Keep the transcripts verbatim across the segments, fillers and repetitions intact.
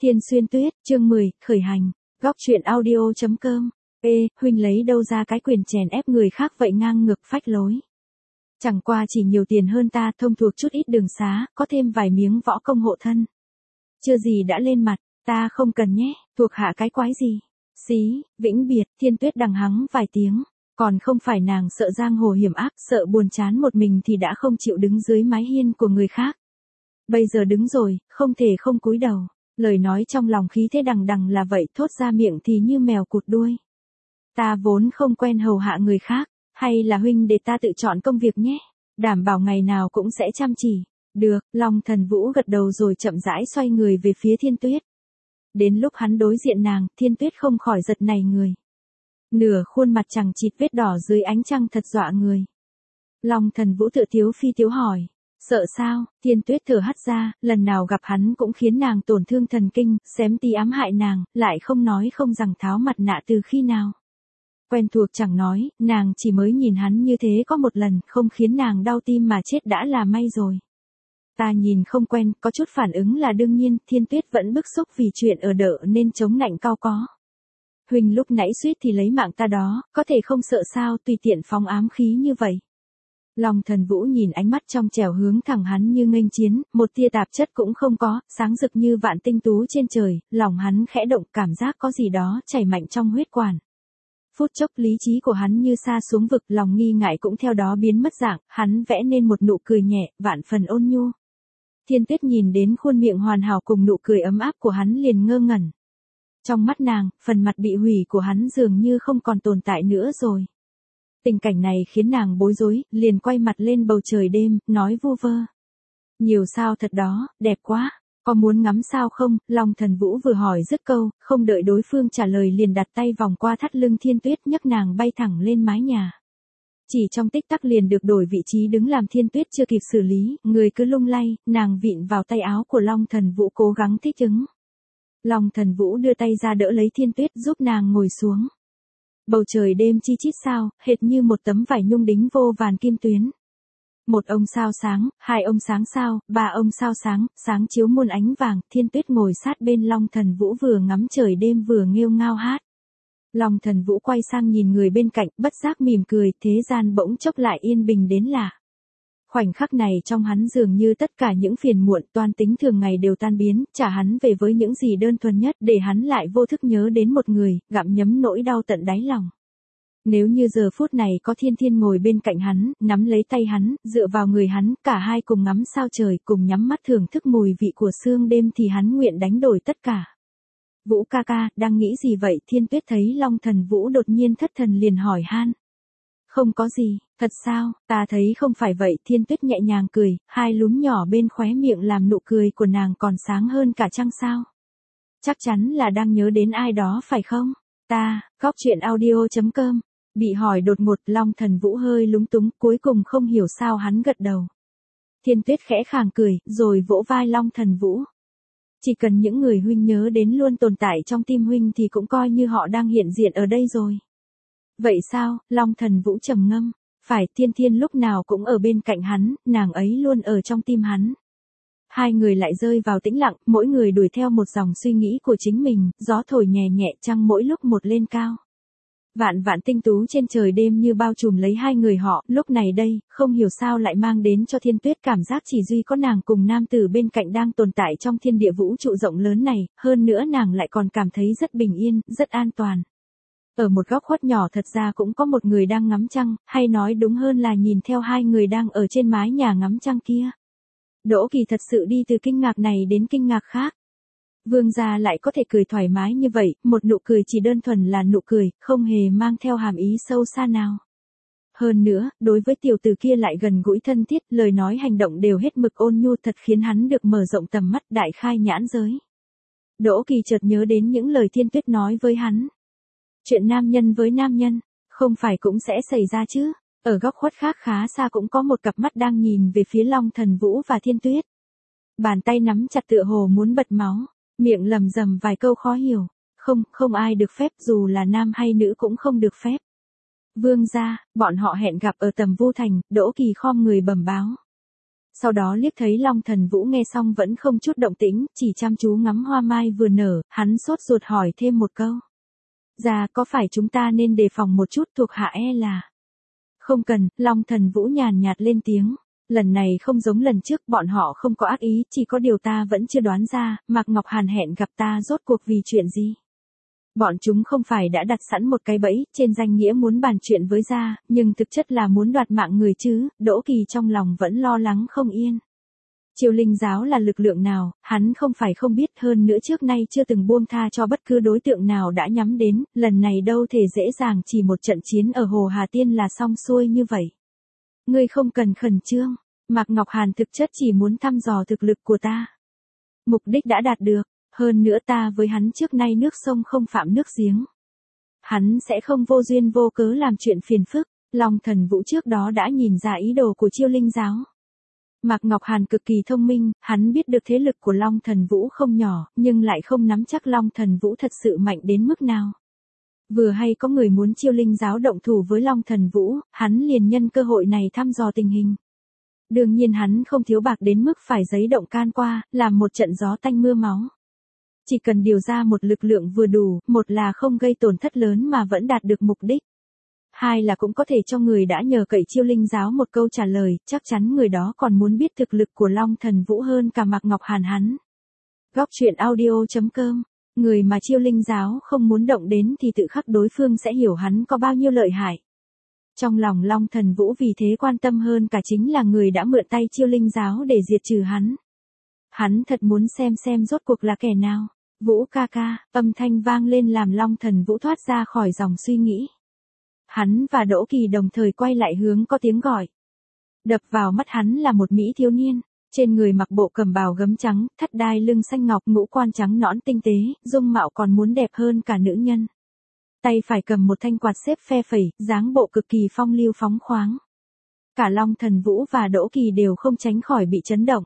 Thiên Xuyên Tuyết, chương mười, khởi hành. Góc truyện audio chấm com. Ê, huynh lấy đâu ra cái quyền chèn ép người khác vậy, ngang ngược phách lối. Chẳng qua chỉ nhiều tiền hơn ta, thông thuộc chút ít đường xá, có thêm vài miếng võ công hộ thân. Chưa gì đã lên mặt, ta không cần nhé, thuộc hạ cái quái gì. Xí, vĩnh biệt. Thiên Tuyết đằng hắng vài tiếng. Còn không phải nàng sợ giang hồ hiểm ác, sợ buồn chán một mình thì đã không chịu đứng dưới mái hiên của người khác. Bây giờ đứng rồi, không thể không cúi đầu. Lời nói trong lòng khí thế đằng đằng là vậy, thốt ra miệng thì như mèo cụt đuôi. Ta vốn không quen hầu hạ người khác, hay là huynh để ta tự chọn công việc nhé, đảm bảo ngày nào cũng sẽ chăm chỉ. Được, Long Thần Vũ gật đầu rồi chậm rãi xoay người về phía Thiên Tuyết. Đến lúc hắn đối diện nàng, Thiên Tuyết không khỏi giật nảy người. Nửa khuôn mặt chằng chịt vết đỏ dưới ánh trăng thật dọa người. Long Thần Vũ tự tiếu phi tiếu hỏi. Sợ sao? Thiên Tuyết thở hắt ra, lần nào gặp hắn cũng khiến nàng tổn thương thần kinh, xém tí ám hại nàng, lại không nói không rằng tháo mặt nạ từ khi nào. Quen thuộc chẳng nói, nàng chỉ mới nhìn hắn như thế có một lần, không khiến nàng đau tim mà chết đã là may rồi. Ta nhìn không quen, có chút phản ứng là đương nhiên, Thiên Tuyết vẫn bức xúc vì chuyện ở đợ nên chống nạnh cao có. Huynh lúc nãy suýt thì lấy mạng ta đó, có thể không sợ sao, tùy tiện phóng ám khí như vậy. Long Thần Vũ nhìn ánh mắt trong trẻo hướng thẳng hắn như nghênh chiến, một tia tạp chất cũng không có, sáng rực như vạn tinh tú trên trời, lòng hắn khẽ động, cảm giác có gì đó chảy mạnh trong huyết quản. Phút chốc lý trí của hắn như sa xuống vực, lòng nghi ngại cũng theo đó biến mất dạng, hắn vẽ nên một nụ cười nhẹ, vạn phần ôn nhu. Thiên Tuyết nhìn đến khuôn miệng hoàn hảo cùng nụ cười ấm áp của hắn liền ngơ ngẩn. Trong mắt nàng, phần mặt bị hủy của hắn dường như không còn tồn tại nữa rồi. Tình cảnh này khiến nàng bối rối, liền quay mặt lên bầu trời đêm, nói vu vơ. Nhiều sao thật đó, đẹp quá, có muốn ngắm sao không? Long Thần Vũ vừa hỏi dứt câu, không đợi đối phương trả lời liền đặt tay vòng qua thắt lưng Thiên Tuyết nhấc nàng bay thẳng lên mái nhà. Chỉ trong tích tắc liền được đổi vị trí đứng làm Thiên Tuyết chưa kịp xử lý, người cứ lung lay, nàng vịn vào tay áo của Long Thần Vũ cố gắng thích ứng. Long Thần Vũ đưa tay ra đỡ lấy Thiên Tuyết giúp nàng ngồi xuống. Bầu trời đêm chi chít sao, hệt như một tấm vải nhung đính vô vàn kim tuyến. Một ông sao sáng, hai ông sáng sao, ba ông sao sáng, sáng chiếu muôn ánh vàng, Thiên Tuyết ngồi sát bên Long Thần Vũ vừa ngắm trời đêm vừa nghêu ngao hát. Long Thần Vũ quay sang nhìn người bên cạnh, bất giác mỉm cười, thế gian bỗng chốc lại yên bình đến lạ. Khoảnh khắc này trong hắn dường như tất cả những phiền muộn toan tính thường ngày đều tan biến, trả hắn về với những gì đơn thuần nhất để hắn lại vô thức nhớ đến một người, gặm nhấm nỗi đau tận đáy lòng. Nếu như giờ phút này có Thiên Thiên ngồi bên cạnh hắn, nắm lấy tay hắn, dựa vào người hắn, cả hai cùng ngắm sao trời, cùng nhắm mắt thưởng thức mùi vị của sương đêm thì hắn nguyện đánh đổi tất cả. Vũ ca ca, đang nghĩ gì vậy? Thiên Tuyết thấy Long Thần Vũ đột nhiên thất thần liền hỏi han. Không có gì, thật sao, ta thấy không phải vậy. Thiên Tuyết nhẹ nhàng cười, hai lúm nhỏ bên khóe miệng làm nụ cười của nàng còn sáng hơn cả trăng sao. Chắc chắn là đang nhớ đến ai đó phải không? Ta, góc truyện audio chấm com. Bị hỏi đột ngột, Long Thần Vũ hơi lúng túng, cuối cùng không hiểu sao hắn gật đầu. Thiên Tuyết khẽ khàng cười, rồi vỗ vai Long Thần Vũ. Chỉ cần những người huynh nhớ đến luôn tồn tại trong tim huynh thì cũng coi như họ đang hiện diện ở đây rồi. Vậy sao? Long Thần Vũ trầm ngâm. Phải, Thiên Thiên lúc nào cũng ở bên cạnh hắn, nàng ấy luôn ở trong tim hắn. Hai người lại rơi vào tĩnh lặng, mỗi người đuổi theo một dòng suy nghĩ của chính mình, gió thổi nhẹ nhẹ, trăng mỗi lúc một lên cao. Vạn vạn tinh tú trên trời đêm như bao trùm lấy hai người họ, lúc này đây, không hiểu sao lại mang đến cho Thiên Tuyết cảm giác chỉ duy có nàng cùng nam tử bên cạnh đang tồn tại trong thiên địa vũ trụ rộng lớn này, hơn nữa nàng lại còn cảm thấy rất bình yên, rất an toàn. Ở một góc khuất nhỏ thật ra cũng có một người đang ngắm trăng, hay nói đúng hơn là nhìn theo hai người đang ở trên mái nhà ngắm trăng kia. Đỗ Kỳ thật sự đi từ kinh ngạc này đến kinh ngạc khác. Vương gia lại có thể cười thoải mái như vậy, một nụ cười chỉ đơn thuần là nụ cười, không hề mang theo hàm ý sâu xa nào. Hơn nữa, đối với tiểu tử kia lại gần gũi thân thiết, lời nói hành động đều hết mực ôn nhu, thật khiến hắn được mở rộng tầm mắt, đại khai nhãn giới. Đỗ Kỳ chợt nhớ đến những lời Thiên Tuyết nói với hắn. Chuyện nam nhân với nam nhân, không phải cũng sẽ xảy ra chứ? Ở góc khuất khác khá xa cũng có một cặp mắt đang nhìn về phía Long Thần Vũ và Thiên Tuyết. Bàn tay nắm chặt tựa hồ muốn bật máu, miệng lầm rầm vài câu khó hiểu. Không, không ai được phép, dù là nam hay nữ cũng không được phép. Vương gia, bọn họ hẹn gặp ở Tầm Vu Thành. Đỗ Kỳ khom người bẩm báo. Sau đó liếc thấy Long Thần Vũ nghe xong vẫn không chút động tĩnh, chỉ chăm chú ngắm hoa mai vừa nở, hắn sốt ruột hỏi thêm một câu. Dạ, có phải chúng ta nên đề phòng một chút, thuộc hạ e là. Không cần, Long Thần Vũ nhàn nhạt lên tiếng. Lần này không giống lần trước, bọn họ không có ác ý, chỉ có điều ta vẫn chưa đoán ra, Mạc Ngọc Hàn hẹn gặp ta rốt cuộc vì chuyện gì. Bọn chúng không phải đã đặt sẵn một cái bẫy, trên danh nghĩa muốn bàn chuyện với gia, nhưng thực chất là muốn đoạt mạng người chứ, Đỗ Kỳ trong lòng vẫn lo lắng không yên. Triều Linh giáo là lực lượng nào, hắn không phải không biết, hơn nữa trước nay chưa từng buông tha cho bất cứ đối tượng nào đã nhắm đến, lần này đâu thể dễ dàng chỉ một trận chiến ở Hồ Hà Tiên là xong xuôi như vậy. Ngươi không cần khẩn trương, Mạc Ngọc Hàn thực chất chỉ muốn thăm dò thực lực của ta. Mục đích đã đạt được, hơn nữa ta với hắn trước nay nước sông không phạm nước giếng. Hắn sẽ không vô duyên vô cớ làm chuyện phiền phức, Long Thần Vũ trước đó đã nhìn ra ý đồ của Chiêu Linh giáo. Mạc Ngọc Hàn cực kỳ thông minh, hắn biết được thế lực của Long Thần Vũ không nhỏ, nhưng lại không nắm chắc Long Thần Vũ thật sự mạnh đến mức nào. Vừa hay có người muốn Chiêu Linh giáo động thủ với Long Thần Vũ, hắn liền nhân cơ hội này thăm dò tình hình. Đương nhiên hắn không thiếu bạc đến mức phải giấy động can qua, làm một trận gió tanh mưa máu. Chỉ cần điều ra một lực lượng vừa đủ, một là không gây tổn thất lớn mà vẫn đạt được mục đích. Hai là cũng có thể cho người đã nhờ cậy Chiêu Linh giáo một câu trả lời, chắc chắn người đó còn muốn biết thực lực của Long Thần Vũ hơn cả Mạc Ngọc Hàn hắn. Góc truyện audio chấm com, người mà Chiêu Linh giáo không muốn động đến thì tự khắc đối phương sẽ hiểu hắn có bao nhiêu lợi hại. Trong lòng Long Thần Vũ vì thế quan tâm hơn cả chính là người đã mượn tay Chiêu Linh giáo để diệt trừ hắn. Hắn thật muốn xem xem rốt cuộc là kẻ nào. Vũ ca ca, âm thanh vang lên làm Long Thần Vũ thoát ra khỏi dòng suy nghĩ. Hắn và Đỗ Kỳ đồng thời quay lại hướng có tiếng gọi. Đập vào mắt hắn là một mỹ thiếu niên, trên người mặc bộ cẩm bào gấm trắng, thắt đai lưng xanh ngọc, ngũ quan trắng nõn tinh tế, dung mạo còn muốn đẹp hơn cả nữ nhân. Tay phải cầm một thanh quạt xếp phe phẩy, dáng bộ cực kỳ phong lưu phóng khoáng. Cả Long Thần Vũ và Đỗ Kỳ đều không tránh khỏi bị chấn động.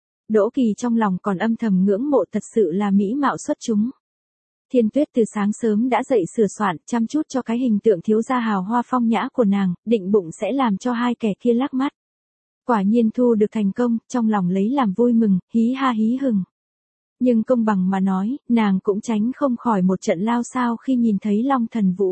Đỗ Kỳ trong lòng còn âm thầm ngưỡng mộ, thật sự là mỹ mạo xuất chúng. Thiên Tuyết từ sáng sớm đã dậy sửa soạn, chăm chút cho cái hình tượng thiếu gia hào hoa phong nhã của nàng, định bụng sẽ làm cho hai kẻ kia lắc mắt. Quả nhiên thu được thành công, trong lòng lấy làm vui mừng, hí ha hí hừng. Nhưng công bằng mà nói, nàng cũng tránh không khỏi một trận lao sao khi nhìn thấy Long Thần Vũ.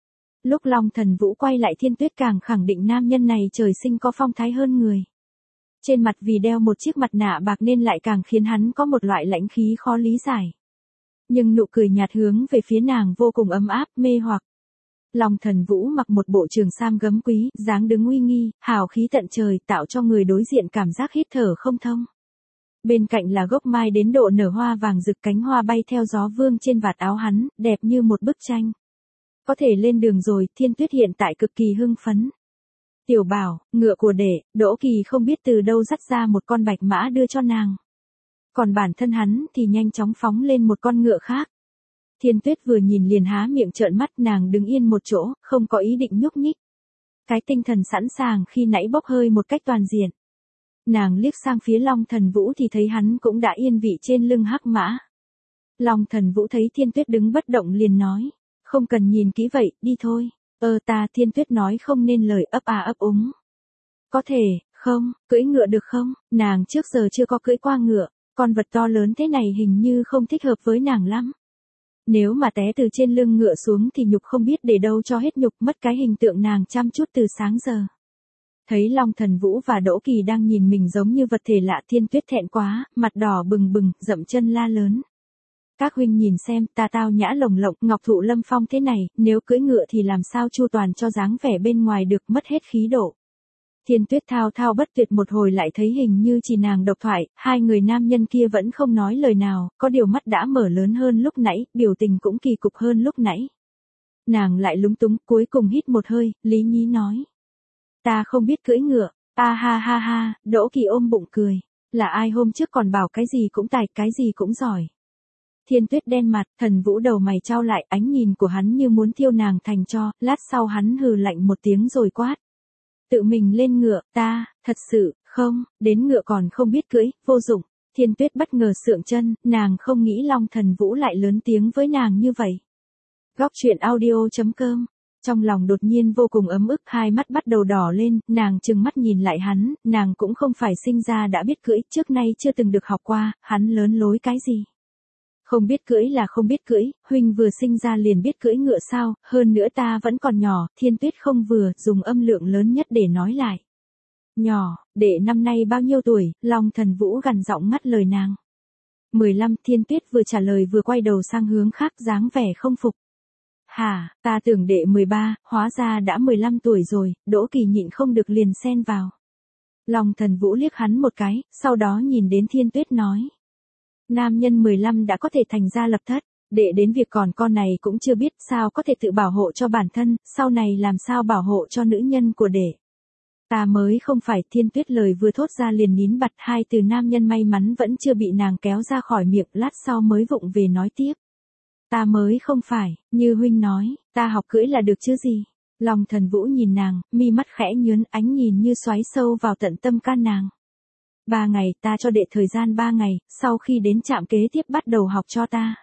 Lúc Long Thần Vũ quay lại, Thiên Tuyết càng khẳng định nam nhân này trời sinh có phong thái hơn người. Trên mặt vì đeo một chiếc mặt nạ bạc nên lại càng khiến hắn có một loại lãnh khí khó lý giải. Nhưng nụ cười nhạt hướng về phía nàng vô cùng ấm áp, mê hoặc. Long Thần Vũ mặc một bộ trường sam gấm quý, dáng đứng uy nghi, hào khí tận trời, tạo cho người đối diện cảm giác hít thở không thông. Bên cạnh là gốc mai đến độ nở hoa vàng rực, cánh hoa bay theo gió vương trên vạt áo hắn, đẹp như một bức tranh. Có thể lên đường rồi, Thiên Tuyết hiện tại cực kỳ hưng phấn. Tiểu Bảo, ngựa của đệ, Đỗ Kỳ không biết từ đâu dắt ra một con bạch mã đưa cho nàng. Còn bản thân hắn thì nhanh chóng phóng lên một con ngựa khác. Thiên Tuyết vừa nhìn liền há miệng trợn mắt, nàng đứng yên một chỗ, không có ý định nhúc nhích. Cái tinh thần sẵn sàng khi nãy bốc hơi một cách toàn diện. Nàng liếc sang phía Long Thần Vũ thì thấy hắn cũng đã yên vị trên lưng hắc mã. Long Thần Vũ thấy Thiên Tuyết đứng bất động liền nói, không cần nhìn kỹ vậy, đi thôi. Ơ ta, Thiên Tuyết nói không nên lời, ấp à ấp úng. Có thể, không, cưỡi ngựa được không, nàng trước giờ chưa có cưỡi qua ngựa, con vật to lớn thế này hình như không thích hợp với nàng lắm. Nếu mà té từ trên lưng ngựa xuống thì nhục không biết để đâu cho hết nhục, mất cái hình tượng nàng chăm chút từ sáng giờ. Thấy Long Thần Vũ và Đỗ Kỳ đang nhìn mình giống như vật thể lạ, Thiên Tuyết thẹn quá, mặt đỏ bừng bừng, dậm chân la lớn. Các huynh nhìn xem, ta tao nhã lồng lộng, ngọc thụ lâm phong thế này, nếu cưỡi ngựa thì làm sao chu toàn cho dáng vẻ bên ngoài được, mất hết khí độ. Thiên Tuyết thao thao bất tuyệt một hồi lại thấy hình như chỉ nàng độc thoại, hai người nam nhân kia vẫn không nói lời nào, có điều mắt đã mở lớn hơn lúc nãy, biểu tình cũng kỳ cục hơn lúc nãy. Nàng lại lúng túng, cuối cùng hít một hơi, lý nhí nói. Ta không biết cưỡi ngựa, a ha ha ha, Đỗ Kỳ ôm bụng cười, là ai hôm trước còn bảo cái gì cũng tài, cái gì cũng giỏi. Thiên Tuyết đen mặt, Thần Vũ đầu mày trao lại, ánh nhìn của hắn như muốn thiêu nàng thành tro, lát sau hắn hừ lạnh một tiếng rồi quát. Tự mình lên ngựa, ta, thật sự, không, đến ngựa còn không biết cưỡi, vô dụng. Thiên Tuyết bất ngờ sượng chân, nàng không nghĩ Long Thần Vũ lại lớn tiếng với nàng như vậy. Góc truyện audio chấm com Trong lòng đột nhiên vô cùng ấm ức, hai mắt bắt đầu đỏ lên, nàng trừng mắt nhìn lại hắn, nàng cũng không phải sinh ra đã biết cưỡi, trước nay chưa từng được học qua, hắn lớn lối cái gì. Không biết cưỡi là không biết cưỡi, huynh vừa sinh ra liền biết cưỡi ngựa sao, hơn nữa ta vẫn còn nhỏ, Thiên Tuyết không vừa, dùng âm lượng lớn nhất để nói lại. Nhỏ, đệ năm nay bao nhiêu tuổi, Long Thần Vũ gằn giọng ngắt lời nàng. mười lăm, Thiên Tuyết vừa trả lời vừa quay đầu sang hướng khác, dáng vẻ không phục. Hả, ta tưởng đệ mười ba, hóa ra đã mười lăm tuổi rồi, Đỗ Kỳ nhịn không được liền xen vào. Long Thần Vũ liếc hắn một cái, sau đó nhìn đến Thiên Tuyết nói. Nam nhân mười lăm đã có thể thành gia lập thất, đệ đến việc còn con này cũng chưa biết sao có thể tự bảo hộ cho bản thân, sau này làm sao bảo hộ cho nữ nhân của đệ. Ta mới không phải, Thiên Tuyết lời vừa thốt ra liền nín bặt, hai từ nam nhân may mắn vẫn chưa bị nàng kéo ra khỏi miệng, lát sau mới vụng về nói tiếp. Ta mới không phải, như huynh nói, ta học cưỡi là được chứ gì. Long Thần Vũ nhìn nàng, mi mắt khẽ nhướn, ánh nhìn như xoáy sâu vào tận tâm can nàng. Ba ngày, ta cho đệ thời gian ba ngày, sau khi đến trạm kế tiếp bắt đầu học cho ta.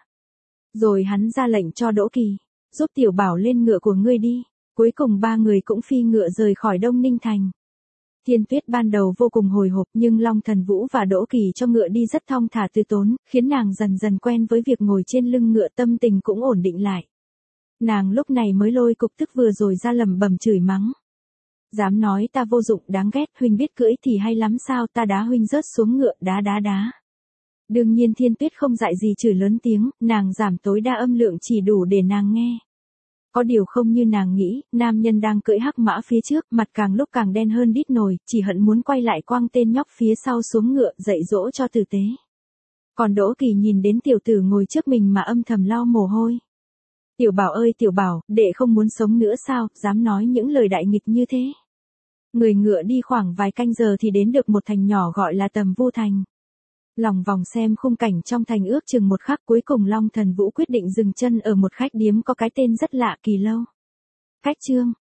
Rồi hắn ra lệnh cho Đỗ Kỳ, giúp tiểu bảo lên ngựa của ngươi đi. Cuối cùng ba người cũng phi ngựa rời khỏi Đông Ninh Thành. Thiên Tuyết ban đầu vô cùng hồi hộp, nhưng Long Thần Vũ và Đỗ Kỳ cho ngựa đi rất thong thả từ tốn, khiến nàng dần dần quen với việc ngồi trên lưng ngựa, tâm tình cũng ổn định lại. Nàng lúc này mới lôi cục tức vừa rồi ra lầm bầm chửi mắng. Dám nói ta vô dụng, đáng ghét, huynh biết cưỡi thì hay lắm sao, ta đá huynh rớt xuống ngựa, đá đá đá. Đương nhiên Thiên Tuyết không dại gì chửi lớn tiếng, nàng giảm tối đa âm lượng chỉ đủ để nàng nghe. Có điều không như nàng nghĩ, nam nhân đang cưỡi hắc mã phía trước, mặt càng lúc càng đen hơn đít nồi, chỉ hận muốn quay lại quăng tên nhóc phía sau xuống ngựa, dạy dỗ cho tử tế. Còn Đỗ Kỳ nhìn đến tiểu tử ngồi trước mình mà âm thầm lau mồ hôi. Tiểu bảo ơi tiểu bảo, đệ không muốn sống nữa sao, dám nói những lời đại nghịch như thế. Người ngựa đi khoảng vài canh giờ thì đến được một thành nhỏ gọi là Tầm Vu Thành. Lòng vòng xem khung cảnh trong thành ước chừng một khắc, cuối cùng Long Thần Vũ quyết định dừng chân ở một khách điếm có cái tên rất lạ, Kỳ Lâu. Cách chương